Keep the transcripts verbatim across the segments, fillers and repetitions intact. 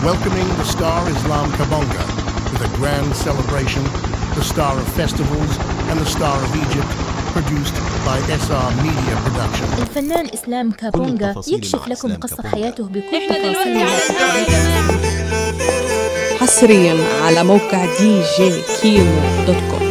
welcoming the star Islam Kabonga with a grand celebration, the Star of Festivals and the Star of Egypt, produced by S R Media Production. الفنان إسلام كابونغا يكشف لكم قصة حياته بكل تفاصيلها حصريا على موقع دي جي كيمو دوت كوم.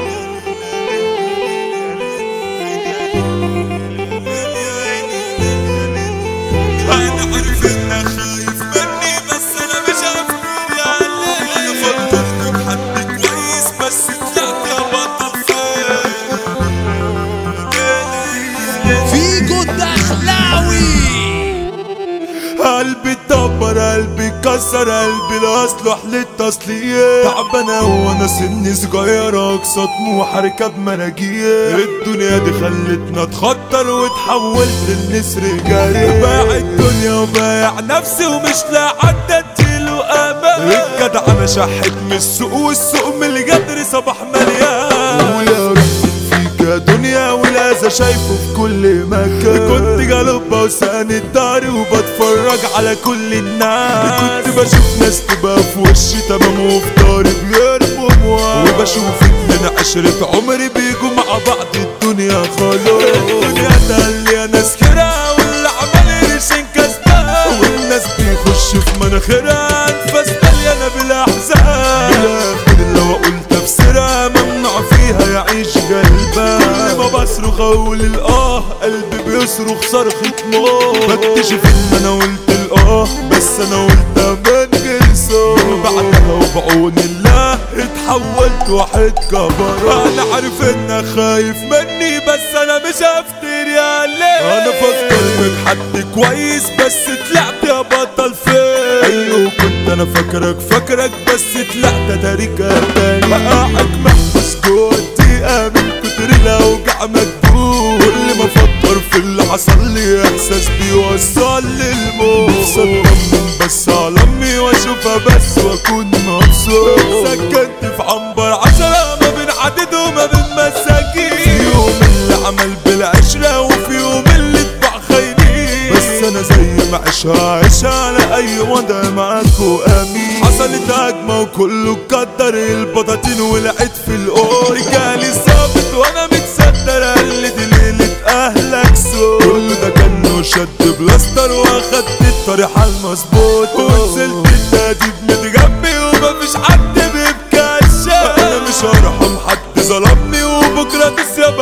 قلبي اتدمر قلبي اتكسر قلبي لا اصلح للتصلية تعبانة وانا سني صغيرة اقصى طموح اركب مراجية الدنيا دي خلتنا اتخطر واتحولت للنسر جاي بايع الدنيا وبايع نفسي ومش لاقي حد اديله امان الجدع انا شحت من السوق والسوق من الجدر صباح مليان ويا رب يا دنيا والأذى شايفه في كل مكان كنت جلبة وساند داري وبتفرج على كل الناس كنت بشوف ناس تبقى في وشي تمام وفي داري بيرموا مواد وبشوف اتنين عشرة عمري بيجوا مع بعض الدنيا خلاص الدنيا تقلي ناس خيرها واللي عمال قرشين كسبان والناس بيخش في مناخيرها انفاس مليانة بالاحزان بالاخر لو اقول تفسيرها ممنوع فيها يعيش غلبان كل ما بصرخ اقول الاه قلبي بيصرخ صرخة موت بكتشف ان انا قلت الاه بس انا قلتها من غير صوت بعدها وبعون الله اتحولت واحد كبر انا عارف انك خايف مني بس انا مش هفتر يا ليه انا فكرتك حد كويس بس طلعت يا بطل فين ايوه كنت انا فاكرك فاكرك بس طلعت تاريخ تاني قاعد محبس جوه الدقيقة من كتر الاوجع مكبوت كل ما افكر في اللي حصل لي احساس بيوصل للموت نفسي اطمن بس على امي واشوفها بس واكون مبسوط سكنت في عنبر عشرة ما بين عدد وما بين مساكين في يوم اللي عمل بالعشرة وفي يوم اللي اتباع خاينين بس انا زي ما عيشها عيشها على اي وضع معاكو امين حصلت هجمة وكله اتقدر البطاطين ولقيت في القور جالي ظابط وانا متصدر قال لي دي ليلة اهلك سوق كل ده كانه شد بلاستر واخدت الطريق المظبوط ونزلت التأديب متجنبي ومفيش حد بيبكي عالشام انا مش هرحم حد ظلمني وبكرة تسيب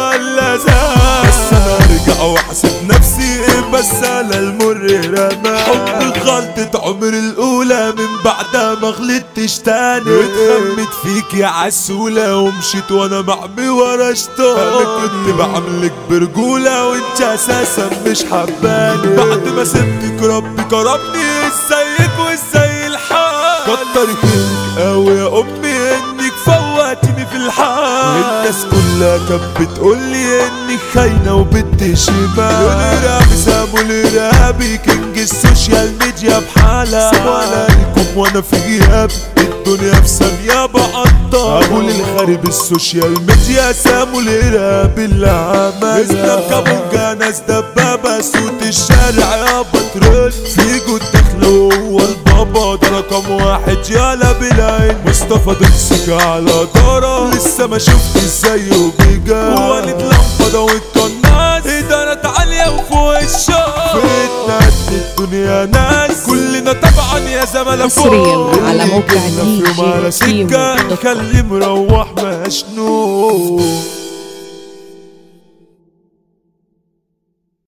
اللازم بس انا ارجع واحسب نفسي ايه بس على المر رمى حب غلطة عمري الاولى من بعدها ما غلطتش تاني اتخمت فيك يا عسولة ومشيت وانا بعمي ورا شطان انا كنت بعملك برجولة وانت اساسا مش حباني بعد ما سبتك ربي كرمني ازيك وازاي الحال كتر خيرك قوي يا امي انك فوقتني في الحال الناس كلها كانت بتقولي انك خاينة وبنت شمال والارهابي سامو الارهابي كينج السوشيال ميديا بحالها وانا لكم وانا في غياب الدنيا في ثانية بقطع ابو للخارب السوشيال ميديا سامو الارهابي اللي عمل اسلام كابونجا ناس دبابة صوت الشارع يا بترول في جود دخل هو البابا ده رقم واحد يالا بالعين مصطفى دكسك على دارة لسه ما شفت ازايه بيجا وولد لمبة والقناص ادارات عالية وفوق الشوق فتنة الدنيا ناس كلنا طبعا يا زملاء حصريا على موقع دي جي كيمو دوت كوم. خلي مروح مشنوق.